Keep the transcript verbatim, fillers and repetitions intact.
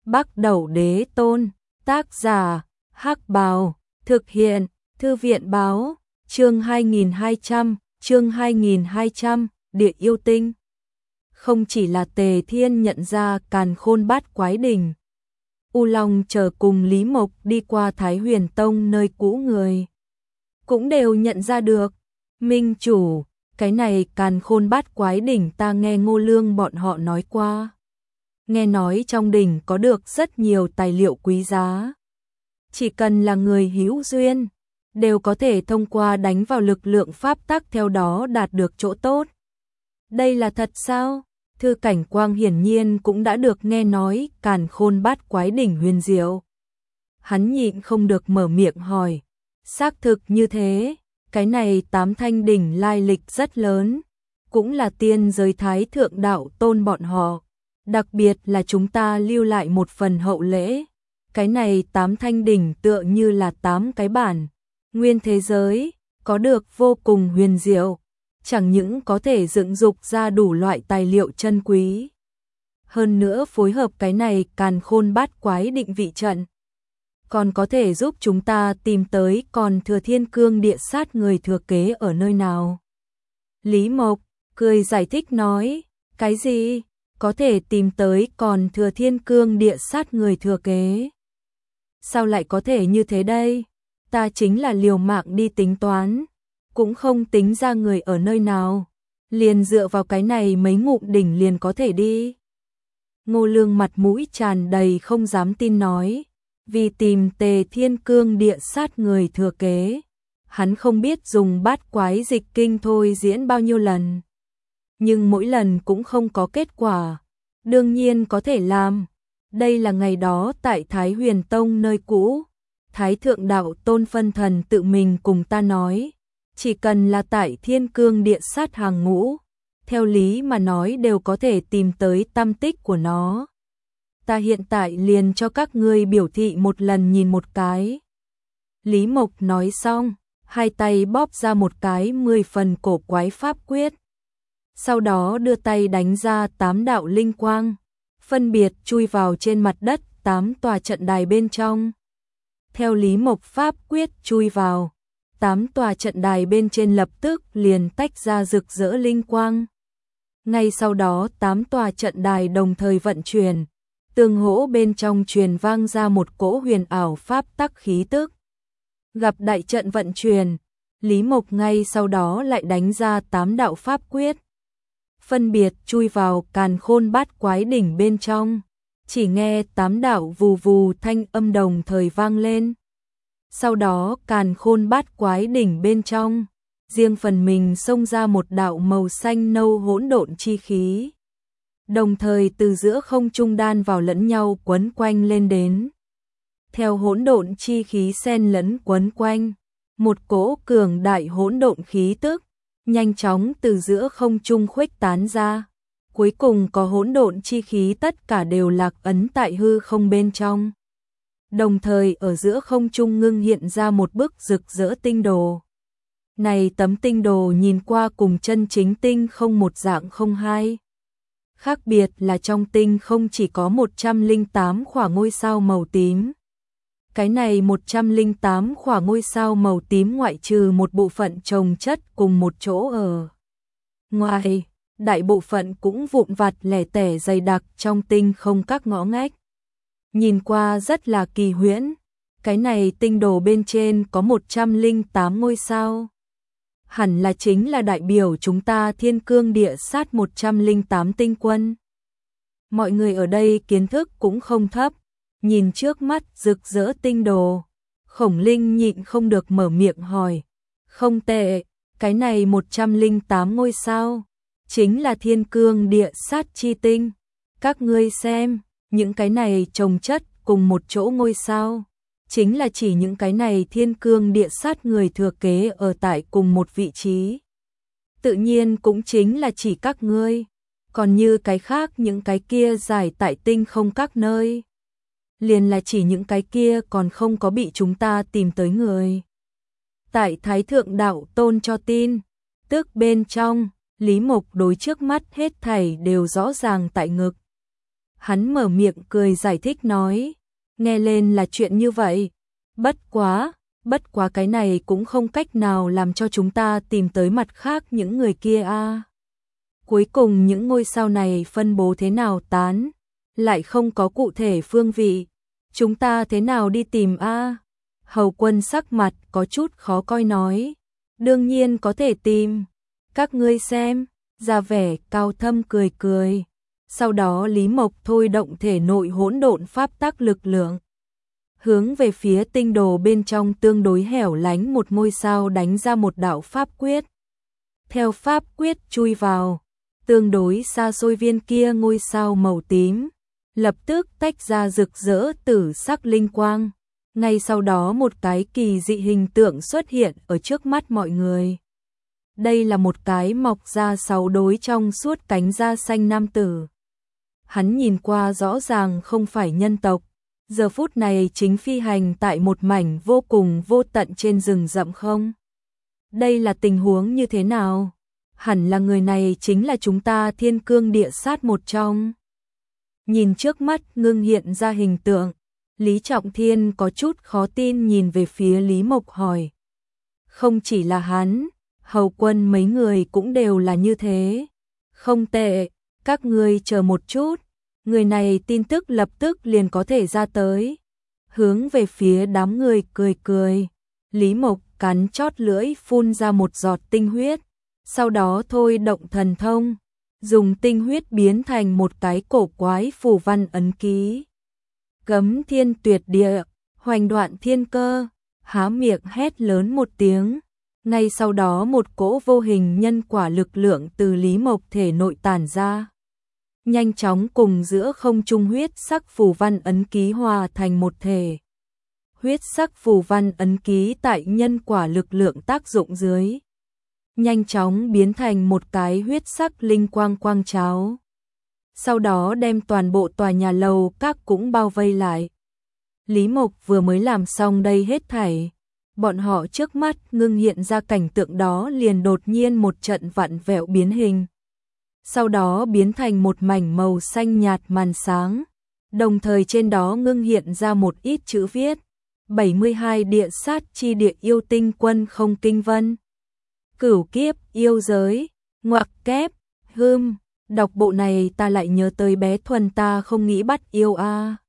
Bắc Đẩu Đế Tôn, tác giả, Hắc Bào, thực hiện, Thư viện báo, chương hai nghìn hai trăm, chương hai nghìn hai trăm, Địa Yêu Tinh. Không chỉ là Tề Thiên nhận ra Càn Khôn Bát Quái Đỉnh, U Long chờ cùng Lý Mộc đi qua Thái Huyền Tông nơi cũ người, cũng đều nhận ra được. Minh chủ, cái này Càn Khôn Bát Quái Đỉnh ta nghe Ngô Lương bọn họ nói qua. Nghe nói trong đỉnh có được rất nhiều tài liệu quý giá. Chỉ cần là người hữu duyên, đều có thể thông qua đánh vào lực lượng pháp tắc theo đó đạt được chỗ tốt. Đây là thật sao? Thư Cảnh Quang hiển nhiên cũng đã được nghe nói Càn Khôn Bát Quái Đỉnh huyền diệu. Hắn nhịn không được mở miệng hỏi, xác thực như thế, cái này tám thanh đỉnh lai lịch rất lớn, cũng là tiên giới Thái Thượng Đạo Tôn bọn họ, đặc biệt là chúng ta lưu lại một phần hậu lễ. Cái này tám thanh đỉnh tựa như là tám cái bản nguyên thế giới, có được vô cùng huyền diệu, chẳng những có thể dựng dục ra đủ loại tài liệu chân quý, hơn nữa phối hợp cái này Càn Khôn Bát Quái Định vị trận, còn có thể giúp chúng ta tìm tới còn thừa Thiên Cương Địa Sát người thừa kế ở nơi nào. Lý Mộc cười giải thích nói, cái gì? Có thể tìm tới còn thừa Thiên Cương Địa Sát người thừa kế? Sao lại có thể như thế đây? Ta chính là liều mạng đi tính toán, cũng không tính ra người ở nơi nào, liền dựa vào cái này mấy ngụm đỉnh liền có thể đi. Ngô Lương mặt mũi tràn đầy không dám tin nói, vì tìm Tề Thiên Cương Địa Sát người thừa kế, hắn không biết dùng bát quái dịch kinh thôi diễn bao nhiêu lần, nhưng mỗi lần cũng không có kết quả. Đương nhiên có thể làm. Đây là ngày đó tại Thái Huyền Tông nơi cũ, Thái Thượng Đạo Tôn phân thần tự mình cùng ta nói, chỉ cần là tại Thiên Cương Địa Sát hàng ngũ, theo lý mà nói đều có thể tìm tới tăm tích của nó. Ta hiện tại liền cho các ngươi biểu thị một lần nhìn một cái. Lý Mộc nói xong, hai tay bóp ra một cái mười phần cổ quái pháp quyết, sau đó đưa tay đánh ra tám đạo linh quang, phân biệt chui vào trên mặt đất tám tòa trận đài bên trong. Theo Lý Mộc pháp quyết chui vào, tám tòa trận đài bên trên lập tức liền tách ra rực rỡ linh quang. Ngay sau đó tám tòa trận đài đồng thời vận chuyển, tương hỗ bên trong truyền vang ra một cỗ huyền ảo pháp tắc khí tức. Gặp đại trận vận chuyển, Lý Mộc ngay sau đó lại đánh ra tám đạo pháp quyết, phân biệt chui vào Càn Khôn Bát Quái Đỉnh bên trong. Chỉ nghe tám đạo vù vù thanh âm đồng thời vang lên. Sau đó Càn Khôn Bát Quái Đỉnh bên trong, riêng phần mình xông ra một đạo màu xanh nâu hỗn độn chi khí, đồng thời từ giữa không trung đan vào lẫn nhau quấn quanh lên đến. Theo hỗn độn chi khí xen lẫn quấn quanh, một cỗ cường đại hỗn độn khí tức nhanh chóng từ giữa không trung khuếch tán ra, cuối cùng có hỗn độn chi khí tất cả đều lạc ấn tại hư không bên trong. Đồng thời ở giữa không trung ngưng hiện ra một bức rực rỡ tinh đồ. Này tấm tinh đồ nhìn qua cùng chân chính tinh không một dạng không hai. Khác biệt là trong tinh không chỉ có một trăm lẻ tám khỏa ngôi sao màu tím. Cái này một trăm lẻ tám khỏa ngôi sao màu tím ngoại trừ một bộ phận chồng chất cùng một chỗ ở ngoài, đại bộ phận cũng vụn vặt lẻ tẻ dày đặc trong tinh không các ngõ ngách. Nhìn qua rất là kỳ huyễn, cái này tinh đồ bên trên có một trăm lẻ tám ngôi sao. Hẳn là chính là đại biểu chúng ta Thiên Cương Địa Sát một trăm lẻ tám tinh quân. Mọi người ở đây kiến thức cũng không thấp, nhìn trước mắt rực rỡ tinh đồ, Khổng Linh nhịn không được mở miệng hỏi, không tệ, cái này một trăm lẻ tám ngôi sao, chính là Thiên Cương Địa Sát chi tinh. Các ngươi xem, những cái này chồng chất cùng một chỗ ngôi sao, chính là chỉ những cái này Thiên Cương Địa Sát người thừa kế ở tại cùng một vị trí. Tự nhiên cũng chính là chỉ các ngươi, còn như cái khác những cái kia giải tại tinh không các nơi, liền là chỉ những cái kia còn không có bị chúng ta tìm tới người. Tại Thái Thượng Đạo Tôn cho tin, tức bên trong, Lý Mộc đối trước mắt hết thảy đều rõ ràng tại ngực. Hắn mở miệng cười giải thích nói, nghe lên là chuyện như vậy. Bất quá, bất quá cái này cũng không cách nào làm cho chúng ta tìm tới mặt khác những người kia a. Cuối cùng những ngôi sao này phân bố thế nào tán, lại không có cụ thể phương vị. Chúng ta thế nào đi tìm a? Hầu Quân sắc mặt có chút khó coi nói, đương nhiên có thể tìm. Các ngươi xem, ra vẻ cao thâm cười cười. Sau đó Lý Mộc thôi động thể nội hỗn độn pháp tắc lực lượng, hướng về phía tinh đồ bên trong tương đối hẻo lánh một ngôi sao đánh ra một đạo pháp quyết. Theo pháp quyết chui vào, tương đối xa xôi viên kia ngôi sao màu tím, lập tức tách ra rực rỡ tử sắc linh quang. Ngay sau đó một cái kỳ dị hình tượng xuất hiện ở trước mắt mọi người. Đây là một cái mọc ra sáu đôi trong suốt cánh da xanh nam tử. Hắn nhìn qua rõ ràng không phải nhân tộc, giờ phút này chính phi hành tại một mảnh vô cùng vô tận trên rừng rậm không. Đây là tình huống như thế nào? Hẳn là người này chính là chúng ta Thiên Cương Địa Sát một trong. Nhìn trước mắt ngưng hiện ra hình tượng, Lý Trọng Thiên có chút khó tin nhìn về phía Lý Mộc hỏi. Không chỉ là hắn, Hầu Quân mấy người cũng đều là như thế. Không tệ, các ngươi chờ một chút, người này tin tức lập tức liền có thể ra tới. Hướng về phía đám người cười cười, Lý Mộc cắn chót lưỡi phun ra một giọt tinh huyết, sau đó thôi động thần thông, dùng tinh huyết biến thành một cái cổ quái phù văn ấn ký. Cấm thiên tuyệt địa, hoành đoạn thiên cơ, há miệng hét lớn một tiếng. Ngay sau đó một cỗ vô hình nhân quả lực lượng từ Lý Mộc thể nội tản ra, nhanh chóng cùng giữa không trung huyết sắc phù văn ấn ký hòa thành một thể. Huyết sắc phù văn ấn ký tại nhân quả lực lượng tác dụng dưới, nhanh chóng biến thành một cái huyết sắc linh quang quang cháo. Sau đó đem toàn bộ tòa nhà lầu các cũng bao vây lại. Lý Mộc vừa mới làm xong đây hết thảy, bọn họ trước mắt ngưng hiện ra cảnh tượng đó liền đột nhiên một trận vặn vẹo biến hình. Sau đó biến thành một mảnh màu xanh nhạt màn sáng, đồng thời trên đó ngưng hiện ra một ít chữ viết, bảy mươi hai địa sát chi địa yêu tinh quân không kinh vân. Cửu kiếp yêu giới, ngoặc kép, hưm, đọc bộ này ta lại nhớ tới bé Thuần ta không nghĩ bắt yêu a.